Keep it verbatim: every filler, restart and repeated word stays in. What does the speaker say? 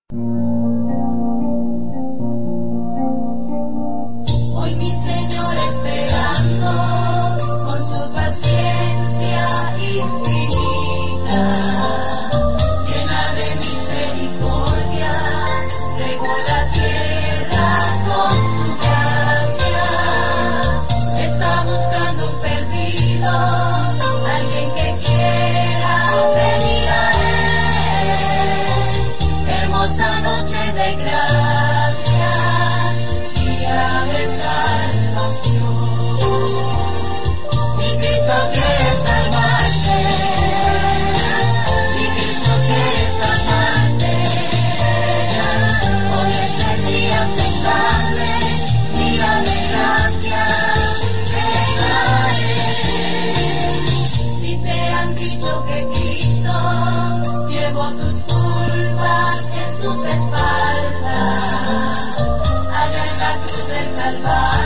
Hoy mi Señor esperando con su paciencia infinita, llena de misericordia, regó la tierra con su gracia. Está buscando un perdido, alguien que quiera venir a Él. Hermosa noche de gracia, día de salvación. Mi Cristo quiere salvarte, mi Cristo quiere sanarte. Hoy es el día aceptable, día de gracia, ven a Él. Si te han dicho que Cristo llevó tus culpas en sus espaldas, allá en la cruz del Calvario